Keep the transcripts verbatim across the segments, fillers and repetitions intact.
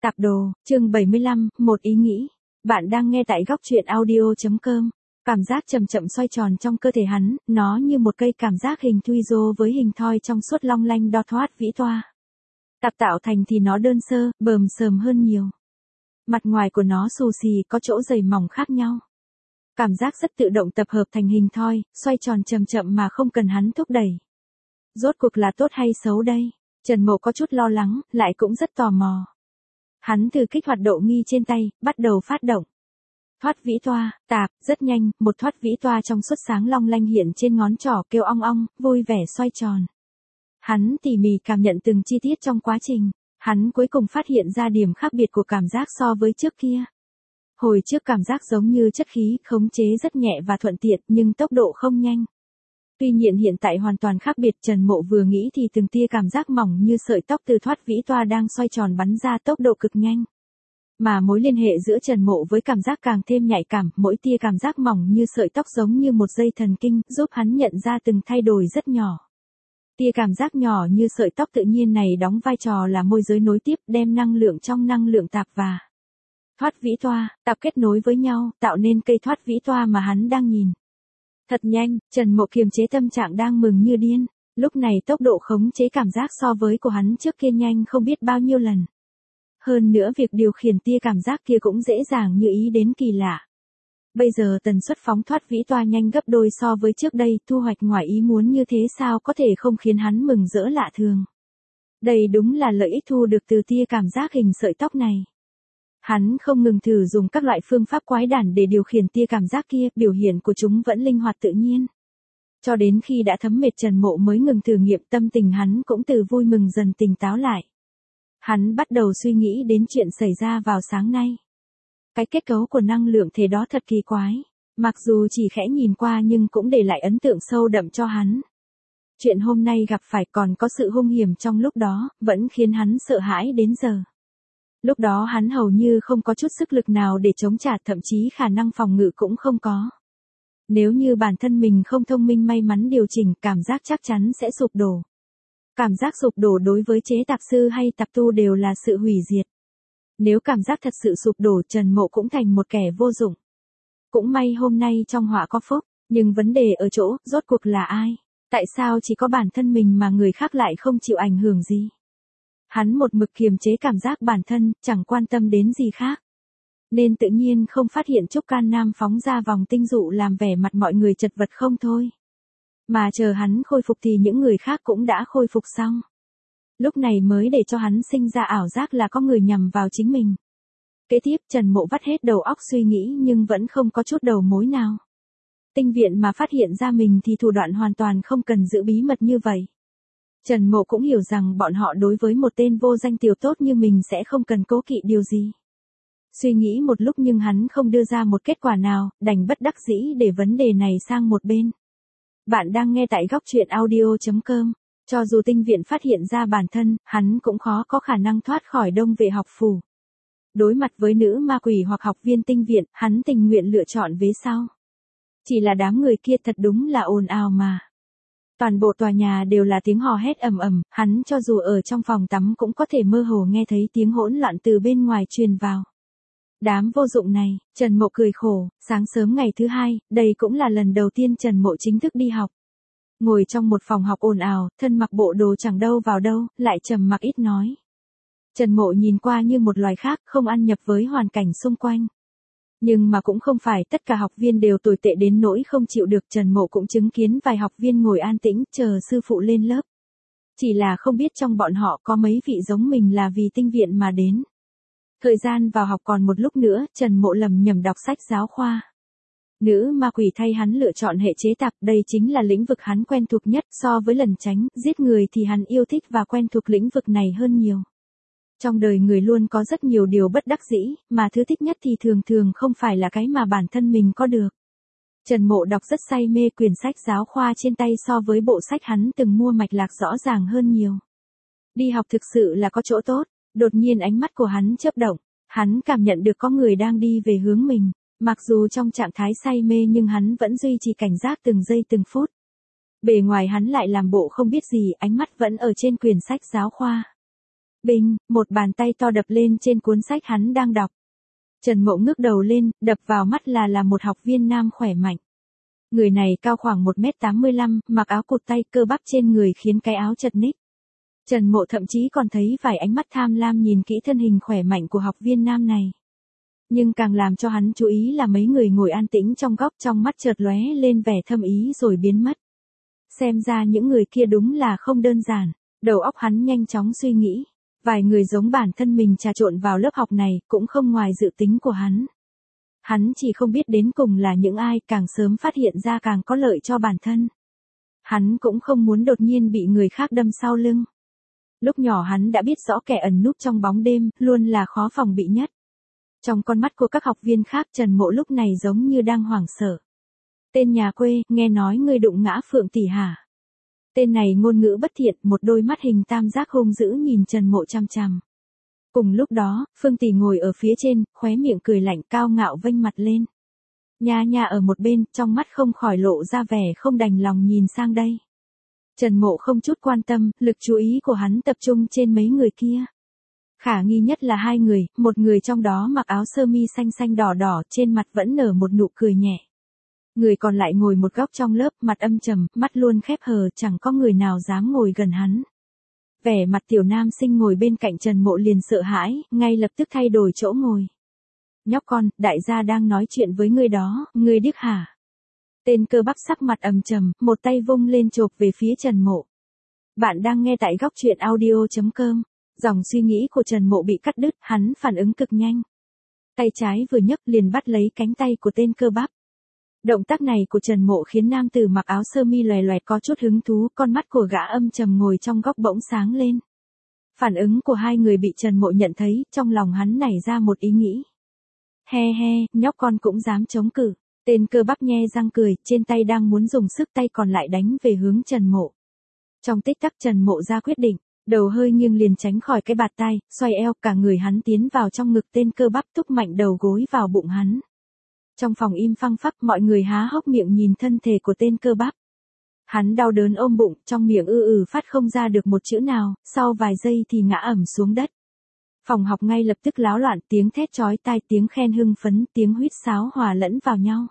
Tạp đồ, chương bảy mươi lăm, một ý nghĩ. Bạn đang nghe tại góc truyện audio.com. Cảm giác chậm chậm xoay tròn trong cơ thể hắn, nó như một cây cảm giác hình thuy rô với hình thoi trong suốt long lanh đo thoát vĩ toa. Tạp tạo thành thì nó đơn sơ, bờm sờm hơn nhiều. Mặt ngoài của nó xù xì có chỗ dày mỏng khác nhau. Cảm giác rất tự động tập hợp thành hình thoi, xoay tròn chậm chậm mà không cần hắn thúc đẩy. Rốt cuộc là tốt hay xấu đây? Trần Mộ có chút lo lắng, lại cũng rất tò mò. Hắn từ kích hoạt độ nghi trên tay, bắt đầu phát động. Thoát vĩ toa, tạp, rất nhanh, một thoát vĩ toa trong suốt sáng long lanh hiện trên ngón trỏ kêu ong ong, vui vẻ xoay tròn. Hắn tỉ mỉ cảm nhận từng chi tiết trong quá trình, hắn cuối cùng phát hiện ra điểm khác biệt của cảm giác so với trước kia. Hồi trước cảm giác giống như chất khí, khống chế rất nhẹ và thuận tiện nhưng tốc độ không nhanh. Tuy nhiên hiện tại hoàn toàn khác biệt, Trần Mộ vừa nghĩ thì từng tia cảm giác mỏng như sợi tóc từ thoát vĩ toa đang xoay tròn bắn ra tốc độ cực nhanh. Mà mối liên hệ giữa Trần Mộ với cảm giác càng thêm nhạy cảm, mỗi tia cảm giác mỏng như sợi tóc giống như một dây thần kinh, giúp hắn nhận ra từng thay đổi rất nhỏ. Tia cảm giác nhỏ như sợi tóc tự nhiên này đóng vai trò là môi giới nối tiếp, đem năng lượng trong năng lượng tạp và thoát vĩ toa, tạp kết nối với nhau, tạo nên cây thoát vĩ toa mà hắn đang nhìn. Thật nhanh, Trần Mộ kiềm chế tâm trạng đang mừng như điên, lúc này tốc độ khống chế cảm giác so với của hắn trước kia nhanh không biết bao nhiêu lần. Hơn nữa việc điều khiển tia cảm giác kia cũng dễ dàng như ý đến kỳ lạ. Bây giờ tần suất phóng thoát vĩ toa nhanh gấp đôi so với trước đây, thu hoạch ngoài ý muốn như thế sao có thể không khiến hắn mừng rỡ lạ thường. Đây đúng là lợi ích thu được từ tia cảm giác hình sợi tóc này. Hắn không ngừng thử dùng các loại phương pháp quái đản để điều khiển tia cảm giác kia, biểu hiện của chúng vẫn linh hoạt tự nhiên. Cho đến khi đã thấm mệt, Trần Mộ mới ngừng thử nghiệm, tâm tình hắn cũng từ vui mừng dần tỉnh táo lại. Hắn bắt đầu suy nghĩ đến chuyện xảy ra vào sáng nay. Cái kết cấu của năng lượng thể đó thật kỳ quái, mặc dù chỉ khẽ nhìn qua nhưng cũng để lại ấn tượng sâu đậm cho hắn. Chuyện hôm nay gặp phải còn có sự hung hiểm trong lúc đó, vẫn khiến hắn sợ hãi đến giờ. Lúc đó hắn hầu như không có chút sức lực nào để chống trả, thậm chí khả năng phòng ngự cũng không có. Nếu như bản thân mình không thông minh may mắn điều chỉnh, cảm giác chắc chắn sẽ sụp đổ. Cảm giác sụp đổ đối với chế tạp sư hay tạp tu đều là sự hủy diệt. Nếu cảm giác thật sự sụp đổ, Trần Mộ cũng thành một kẻ vô dụng. Cũng may hôm nay trong họa có phúc, nhưng vấn đề ở chỗ, rốt cuộc là ai? Tại sao chỉ có bản thân mình mà người khác lại không chịu ảnh hưởng gì? Hắn một mực kiềm chế cảm giác bản thân, chẳng quan tâm đến gì khác. Nên tự nhiên không phát hiện Trúc Can Nam phóng ra vòng tinh dụ làm vẻ mặt mọi người chật vật không thôi. Mà chờ hắn khôi phục thì những người khác cũng đã khôi phục xong. Lúc này mới để cho hắn sinh ra ảo giác là có người nhằm vào chính mình. Kế tiếp Trần Mộ vắt hết đầu óc suy nghĩ nhưng vẫn không có chút đầu mối nào. Tinh viện mà phát hiện ra mình thì thủ đoạn hoàn toàn không cần giữ bí mật như vậy. Trần Mộ cũng hiểu rằng bọn họ đối với một tên vô danh tiểu tốt như mình sẽ không cần cố kỵ điều gì. Suy nghĩ một lúc nhưng hắn không đưa ra một kết quả nào, đành bất đắc dĩ để vấn đề này sang một bên. Bạn đang nghe tại góc truyện audio.com. Cho dù tinh viện phát hiện ra bản thân, hắn cũng khó có khả năng thoát khỏi đông vệ học phủ. Đối mặt với nữ ma quỷ hoặc học viên tinh viện, hắn tình nguyện lựa chọn vế sau. Chỉ là đám người kia thật đúng là ồn ào mà. Toàn bộ tòa nhà đều là tiếng hò hét ầm ầm, hắn cho dù ở trong phòng tắm cũng có thể mơ hồ nghe thấy tiếng hỗn loạn từ bên ngoài truyền vào. Đám vô dụng này, Trần Mộ cười khổ, sáng sớm ngày thứ hai, đây cũng là lần đầu tiên Trần Mộ chính thức đi học. Ngồi trong một phòng học ồn ào, thân mặc bộ đồ chẳng đâu vào đâu, lại trầm mặc ít nói. Trần Mộ nhìn qua như một loài khác, không ăn nhập với hoàn cảnh xung quanh. Nhưng mà cũng không phải tất cả học viên đều tồi tệ đến nỗi không chịu được, Trần Mộ cũng chứng kiến vài học viên ngồi an tĩnh, chờ sư phụ lên lớp. Chỉ là không biết trong bọn họ có mấy vị giống mình là vì tinh viện mà đến. Thời gian vào học còn một lúc nữa, Trần Mộ lầm nhầm đọc sách giáo khoa. Nữ ma quỷ thay hắn lựa chọn hệ chế tạp, đây chính là lĩnh vực hắn quen thuộc nhất, so với lần tránh, giết người thì hắn yêu thích và quen thuộc lĩnh vực này hơn nhiều. Trong đời người luôn có rất nhiều điều bất đắc dĩ, mà thứ thích nhất thì thường thường không phải là cái mà bản thân mình có được. Trần Mộ đọc rất say mê, quyển sách giáo khoa trên tay so với bộ sách hắn từng mua mạch lạc rõ ràng hơn nhiều. Đi học thực sự là có chỗ tốt, đột nhiên ánh mắt của hắn chớp động, hắn cảm nhận được có người đang đi về hướng mình. Mặc dù trong trạng thái say mê nhưng hắn vẫn duy trì cảnh giác từng giây từng phút. Bề ngoài hắn lại làm bộ không biết gì, ánh mắt vẫn ở trên quyển sách giáo khoa. Binh, một bàn tay to đập lên trên cuốn sách hắn đang đọc. Trần Mộ ngước đầu lên, đập vào mắt là là một học viên nam khỏe mạnh. Người này cao khoảng một mét tám mươi lăm, mặc áo cụt tay, cơ bắp trên người khiến cái áo chật ních. Trần Mộ thậm chí còn thấy vài ánh mắt tham lam nhìn kỹ thân hình khỏe mạnh của học viên nam này. Nhưng càng làm cho hắn chú ý là mấy người ngồi an tĩnh trong góc, trong mắt chợt lóe lên vẻ thâm ý rồi biến mất. Xem ra những người kia đúng là không đơn giản. Đầu óc hắn nhanh chóng suy nghĩ. Vài người giống bản thân mình trà trộn vào lớp học này cũng không ngoài dự tính của hắn. Hắn chỉ không biết đến cùng là những ai, càng sớm phát hiện ra càng có lợi cho bản thân. Hắn cũng không muốn đột nhiên bị người khác đâm sau lưng. Lúc nhỏ hắn đã biết rõ kẻ ẩn núp trong bóng đêm luôn là khó phòng bị nhất. Trong con mắt của các học viên khác, Trần Mộ lúc này giống như đang hoảng sợ. Tên nhà quê, nghe nói ngươi đụng ngã Phượng tỷ hả? Tên này ngôn ngữ bất thiện, một đôi mắt hình tam giác hung dữ nhìn Trần Mộ chằm chằm. Cùng lúc đó, Phương tỷ ngồi ở phía trên, khóe miệng cười lạnh cao ngạo vênh mặt lên. Nha nha ở một bên, trong mắt không khỏi lộ ra vẻ không đành lòng nhìn sang đây. Trần Mộ không chút quan tâm, lực chú ý của hắn tập trung trên mấy người kia. Khả nghi nhất là hai người, một người trong đó mặc áo sơ mi xanh xanh đỏ đỏ, trên mặt vẫn nở một nụ cười nhẹ. Người còn lại ngồi một góc trong lớp, mặt âm trầm, mắt luôn khép hờ, chẳng có người nào dám ngồi gần hắn. Vẻ mặt tiểu nam sinh ngồi bên cạnh Trần Mộ liền sợ hãi, ngay lập tức thay đổi chỗ ngồi. Nhóc con, đại gia đang nói chuyện với ngươi đó, ngươi điếc hả? Tên cơ bắp sắc mặt ầm trầm, một tay vung lên chộp về phía Trần Mộ. Bạn đang nghe tại góc truyện audio chấm com. Dòng suy nghĩ của Trần Mộ bị cắt đứt, hắn phản ứng cực nhanh. Tay trái vừa nhấc liền bắt lấy cánh tay của tên cơ bắp. Động tác này của Trần Mộ khiến nam tử mặc áo sơ mi loè loẹt có chút hứng thú, con mắt của gã âm trầm ngồi trong góc bỗng sáng lên. Phản ứng của hai người bị Trần Mộ nhận thấy, trong lòng hắn nảy ra một ý nghĩ. He he, nhóc con cũng dám chống cự. Tên cơ bắp nhe răng cười, trên tay đang muốn dùng sức, tay còn lại đánh về hướng Trần Mộ. Trong tích tắc Trần Mộ ra quyết định, đầu hơi nghiêng liền tránh khỏi cái bạt tai, xoay eo, cả người hắn tiến vào trong ngực tên cơ bắp, thúc mạnh đầu gối vào bụng hắn. Trong phòng im phăng phắc, mọi người há hốc miệng nhìn thân thể của tên cơ bắp. Hắn đau đớn ôm bụng, trong miệng ư ử phát không ra được một chữ nào, sau vài giây thì ngã ẩm xuống đất. Phòng học ngay lập tức láo loạn, tiếng thét chói tai, tiếng khen hưng phấn, tiếng huýt sáo hòa lẫn vào nhau.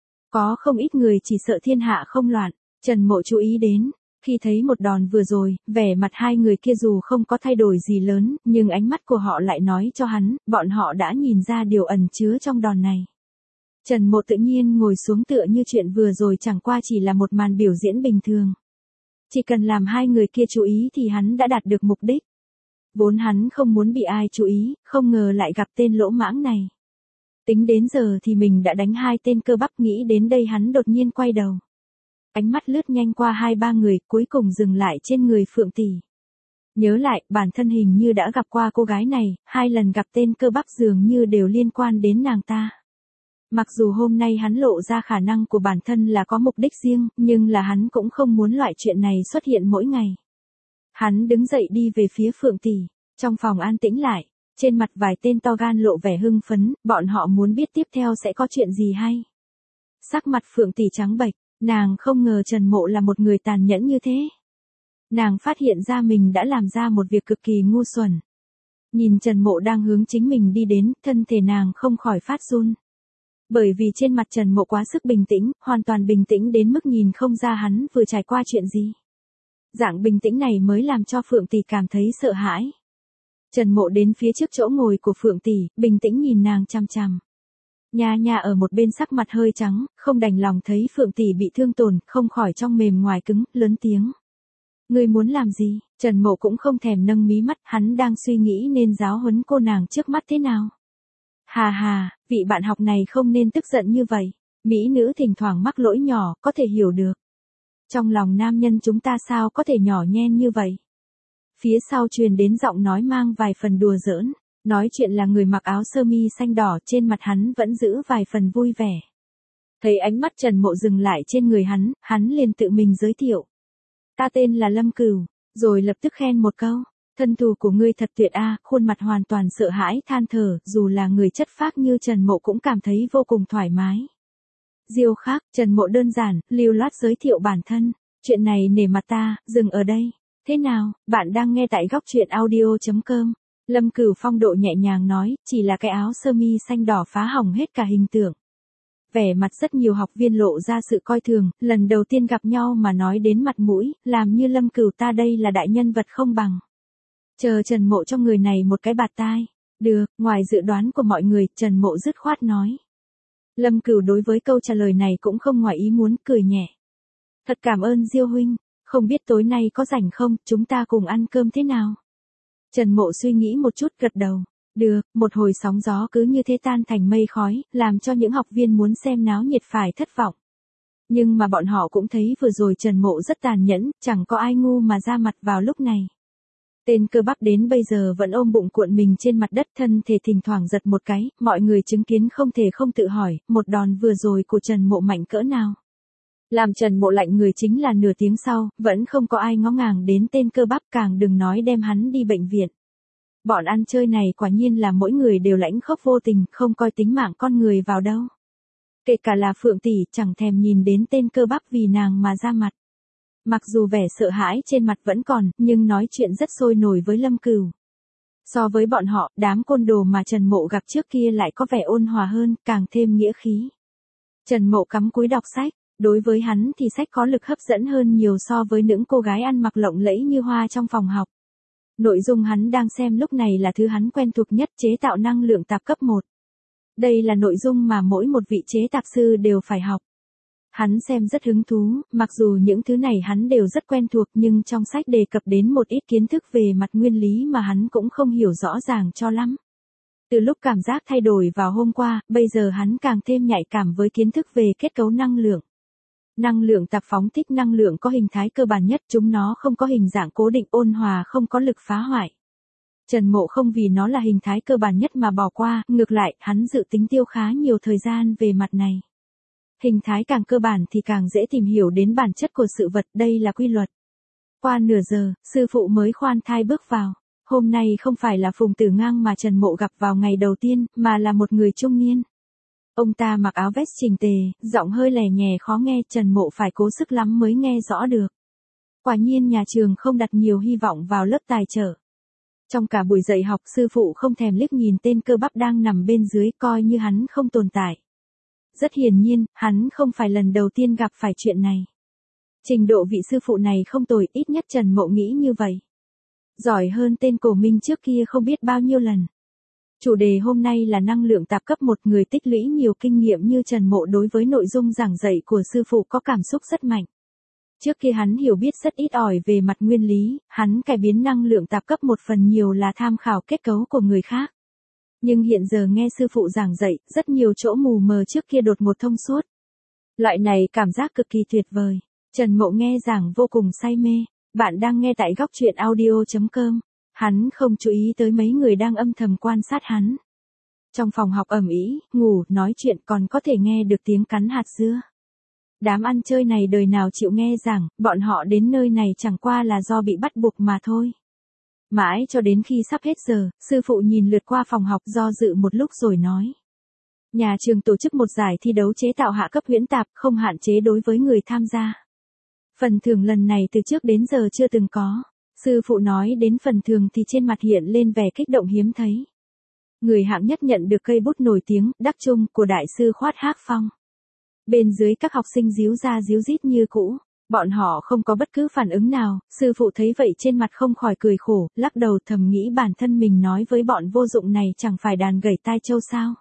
Có không ít người chỉ sợ thiên hạ không loạn. Trần Mộ chú ý đến, khi thấy một đòn vừa rồi, vẻ mặt hai người kia dù không có thay đổi gì lớn, nhưng ánh mắt của họ lại nói cho hắn, bọn họ đã nhìn ra điều ẩn chứa trong đòn này. Trần Mộ tự nhiên ngồi xuống tựa như chuyện vừa rồi chẳng qua chỉ là một màn biểu diễn bình thường. Chỉ cần làm hai người kia chú ý thì hắn đã đạt được mục đích. Vốn hắn không muốn bị ai chú ý, không ngờ lại gặp tên lỗ mãng này. Tính đến giờ thì mình đã đánh hai tên cơ bắp, nghĩ đến đây hắn đột nhiên quay đầu. Ánh mắt lướt nhanh qua hai ba người, cuối cùng dừng lại trên người Phượng tỷ. Nhớ lại, bản thân hình như đã gặp qua cô gái này, hai lần gặp tên cơ bắp dường như đều liên quan đến nàng ta. Mặc dù hôm nay hắn lộ ra khả năng của bản thân là có mục đích riêng, nhưng là hắn cũng không muốn loại chuyện này xuất hiện mỗi ngày. Hắn đứng dậy đi về phía Phượng tỷ, trong phòng an tĩnh lại, trên mặt vài tên to gan lộ vẻ hưng phấn, bọn họ muốn biết tiếp theo sẽ có chuyện gì hay. Sắc mặt Phượng tỷ trắng bệch, nàng không ngờ Trần Mộ là một người tàn nhẫn như thế. Nàng phát hiện ra mình đã làm ra một việc cực kỳ ngu xuẩn. Nhìn Trần Mộ đang hướng chính mình đi đến, thân thể nàng không khỏi phát run. Bởi vì trên mặt Trần Mộ quá sức bình tĩnh, hoàn toàn bình tĩnh đến mức nhìn không ra hắn vừa trải qua chuyện gì. Dạng bình tĩnh này mới làm cho Phượng tỷ cảm thấy sợ hãi. Trần Mộ đến phía trước chỗ ngồi của Phượng tỷ, bình tĩnh nhìn nàng chằm chằm. Nha nha ở một bên sắc mặt hơi trắng, không đành lòng thấy Phượng tỷ bị thương tổn, không khỏi trong mềm ngoài cứng, lớn tiếng. Ngươi muốn làm gì? Trần Mộ cũng không thèm nâng mí mắt, hắn đang suy nghĩ nên giáo huấn cô nàng trước mắt thế nào. Hà hà, vị bạn học này không nên tức giận như vậy. Mỹ nữ thỉnh thoảng mắc lỗi nhỏ, có thể hiểu được. Trong lòng nam nhân chúng ta sao có thể nhỏ nhen như vậy? Phía sau truyền đến giọng nói mang vài phần đùa giỡn. Nói chuyện là người mặc áo sơ mi xanh đỏ, trên mặt hắn vẫn giữ vài phần vui vẻ. Thấy ánh mắt Trần Mộ dừng lại trên người hắn, hắn liền tự mình giới thiệu. Ta tên là Lâm Cửu, rồi lập tức khen một câu. Thân thủ của ngươi thật tuyệt a, khuôn mặt hoàn toàn sợ hãi than thở, dù là người chất phác như Trần Mộ cũng cảm thấy vô cùng thoải mái. Diêu khác, Trần Mộ đơn giản, lưu loát giới thiệu bản thân. Chuyện này nể mặt ta, dừng ở đây. Thế nào, bạn đang nghe tại góc truyện audio chấm com. Lâm Cửu phong độ nhẹ nhàng nói, chỉ là cái áo sơ mi xanh đỏ phá hỏng hết cả hình tượng. Vẻ mặt rất nhiều học viên lộ ra sự coi thường, lần đầu tiên gặp nhau mà nói đến mặt mũi, làm như Lâm Cửu ta đây là đại nhân vật không bằng. Chờ Trần Mộ cho người này một cái bạt tai. Được, ngoài dự đoán của mọi người, Trần Mộ dứt khoát nói. Lâm Cửu đối với câu trả lời này cũng không ngoài ý muốn, cười nhẹ. Thật cảm ơn Diêu huynh, không biết tối nay có rảnh không, chúng ta cùng ăn cơm thế nào? Trần Mộ suy nghĩ một chút gật đầu. Được, một hồi sóng gió cứ như thế tan thành mây khói, làm cho những học viên muốn xem náo nhiệt phải thất vọng. Nhưng mà bọn họ cũng thấy vừa rồi Trần Mộ rất tàn nhẫn, chẳng có ai ngu mà ra mặt vào lúc này. Tên cơ bắp đến bây giờ vẫn ôm bụng cuộn mình trên mặt đất, thân thể thỉnh thoảng giật một cái, mọi người chứng kiến không thể không tự hỏi, một đòn vừa rồi của Trần Mộ mạnh cỡ nào. Làm Trần Mộ lạnh người chính là nửa tiếng sau, vẫn không có ai ngó ngàng đến tên cơ bắp, càng đừng nói đem hắn đi bệnh viện. Bọn ăn chơi này quả nhiên là mỗi người đều lãnh khốc vô tình, không coi tính mạng con người vào đâu. Kể cả là Phượng tỷ chẳng thèm nhìn đến tên cơ bắp vì nàng mà ra mặt. Mặc dù vẻ sợ hãi trên mặt vẫn còn, nhưng nói chuyện rất sôi nổi với Lâm Cửu. So với bọn họ, đám côn đồ mà Trần Mộ gặp trước kia lại có vẻ ôn hòa hơn, càng thêm nghĩa khí. Trần Mộ cắm cúi đọc sách, đối với hắn thì sách có lực hấp dẫn hơn nhiều so với những cô gái ăn mặc lộng lẫy như hoa trong phòng học. Nội dung hắn đang xem lúc này là thứ hắn quen thuộc nhất, chế tạo năng lượng tạp cấp một. Đây là nội dung mà mỗi một vị chế tạp sư đều phải học. Hắn xem rất hứng thú, mặc dù những thứ này hắn đều rất quen thuộc nhưng trong sách đề cập đến một ít kiến thức về mặt nguyên lý mà hắn cũng không hiểu rõ ràng cho lắm. Từ lúc cảm giác thay đổi vào hôm qua, bây giờ hắn càng thêm nhạy cảm với kiến thức về kết cấu năng lượng. Năng lượng tạp phóng thích năng lượng có hình thái cơ bản nhất, chúng nó không có hình dạng cố định, ôn hòa, không có lực phá hoại. Trần Mộ không vì nó là hình thái cơ bản nhất mà bỏ qua, ngược lại, hắn dự tính tiêu khá nhiều thời gian về mặt này. Hình thái càng cơ bản thì càng dễ tìm hiểu đến bản chất của sự vật, đây là quy luật. Qua nửa giờ, sư phụ mới khoan thai bước vào. Hôm nay không phải là Phùng Tử Ngang mà Trần Mộ gặp vào ngày đầu tiên, mà là một người trung niên. Ông ta mặc áo vest chỉnh tề, giọng hơi lè nhè khó nghe, Trần Mộ phải cố sức lắm mới nghe rõ được. Quả nhiên nhà trường không đặt nhiều hy vọng vào lớp tài trợ. Trong cả buổi dạy học, sư phụ không thèm liếc nhìn tên cơ bắp đang nằm bên dưới, coi như hắn không tồn tại. Rất hiển nhiên, hắn không phải lần đầu tiên gặp phải chuyện này. Trình độ vị sư phụ này không tồi, ít nhất Trần Mộ nghĩ như vậy. Giỏi hơn tên Cổ Minh trước kia không biết bao nhiêu lần. Chủ đề hôm nay là năng lượng tạp cấp một, người tích lũy nhiều kinh nghiệm như Trần Mộ đối với nội dung giảng dạy của sư phụ có cảm xúc rất mạnh. Trước kia hắn hiểu biết rất ít ỏi về mặt nguyên lý, hắn cải biến năng lượng tạp cấp một phần nhiều là tham khảo kết cấu của người khác. Nhưng hiện giờ nghe sư phụ giảng dạy, rất nhiều chỗ mù mờ trước kia đột một thông suốt. Loại này cảm giác cực kỳ tuyệt vời. Trần Mộ nghe giảng vô cùng say mê. Bạn đang nghe tại góc truyện audio chấm com. Hắn không chú ý tới mấy người đang âm thầm quan sát hắn. Trong phòng học ầm ĩ, ngủ, nói chuyện còn có thể nghe được tiếng cắn hạt dưa. Đám ăn chơi này đời nào chịu nghe giảng, bọn họ đến nơi này chẳng qua là do bị bắt buộc mà thôi. Mãi cho đến khi sắp hết giờ, sư phụ nhìn lượt qua phòng học do dự một lúc rồi nói. Nhà trường tổ chức một giải thi đấu chế tạo hạ cấp huyễn tạp, không hạn chế đối với người tham gia. Phần thưởng lần này từ trước đến giờ chưa từng có. Sư phụ nói đến phần thưởng thì trên mặt hiện lên vẻ kích động hiếm thấy. Người hạng nhất nhận được cây bút nổi tiếng, đắc trung của đại sư Khoát Hác Phong. Bên dưới các học sinh díu ra díu dít như cũ. Bọn họ không có bất cứ phản ứng nào, sư phụ thấy vậy trên mặt không khỏi cười khổ, lắc đầu thầm nghĩ bản thân mình nói với bọn vô dụng này chẳng phải đàn gảy tai châu sao.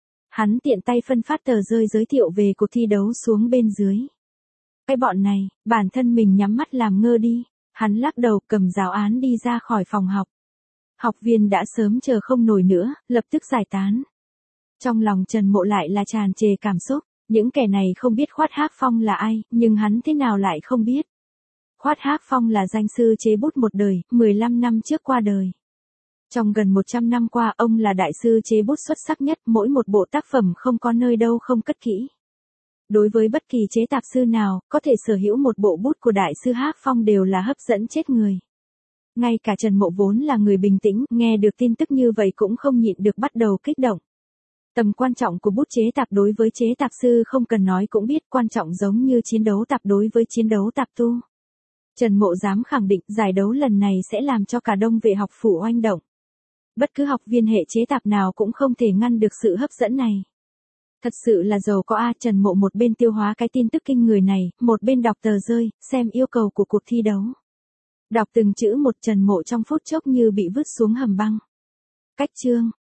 Hắn tiện tay phân phát tờ rơi giới thiệu về cuộc thi đấu xuống bên dưới. Cái bọn này, bản thân mình nhắm mắt làm ngơ đi, hắn lắc đầu cầm giáo án đi ra khỏi phòng học. Học viên đã sớm chờ không nổi nữa, lập tức giải tán. Trong lòng Trần Mộ lại là tràn trề cảm xúc. Những kẻ này không biết Khoát Hác Phong là ai, nhưng hắn thế nào lại không biết. Khoát Hác Phong là danh sư chế bút một đời, mười lăm năm trước qua đời. Trong gần một trăm năm qua ông là đại sư chế bút xuất sắc nhất, mỗi một bộ tác phẩm không có nơi đâu không cất kỹ. Đối với bất kỳ chế tạp sư nào, có thể sở hữu một bộ bút của đại sư Hác Phong đều là hấp dẫn chết người. Ngay cả Trần Mộ vốn là người bình tĩnh, nghe được tin tức như vậy cũng không nhịn được bắt đầu kích động. Tầm quan trọng của bút chế tạp đối với chế tạp sư không cần nói cũng biết, quan trọng giống như chiến đấu tạp đối với chiến đấu tạp tu. Trần Mộ dám khẳng định giải đấu lần này sẽ làm cho cả Đông Vệ học phủ oanh động. Bất cứ học viên hệ chế tạp nào cũng không thể ngăn được sự hấp dẫn này. Thật sự là giàu có a. Trần Mộ một bên tiêu hóa cái tin tức kinh người này, một bên đọc tờ rơi, xem yêu cầu của cuộc thi đấu. Đọc từng chữ một, Trần Mộ trong phút chốc như bị vứt xuống hầm băng. Cách chương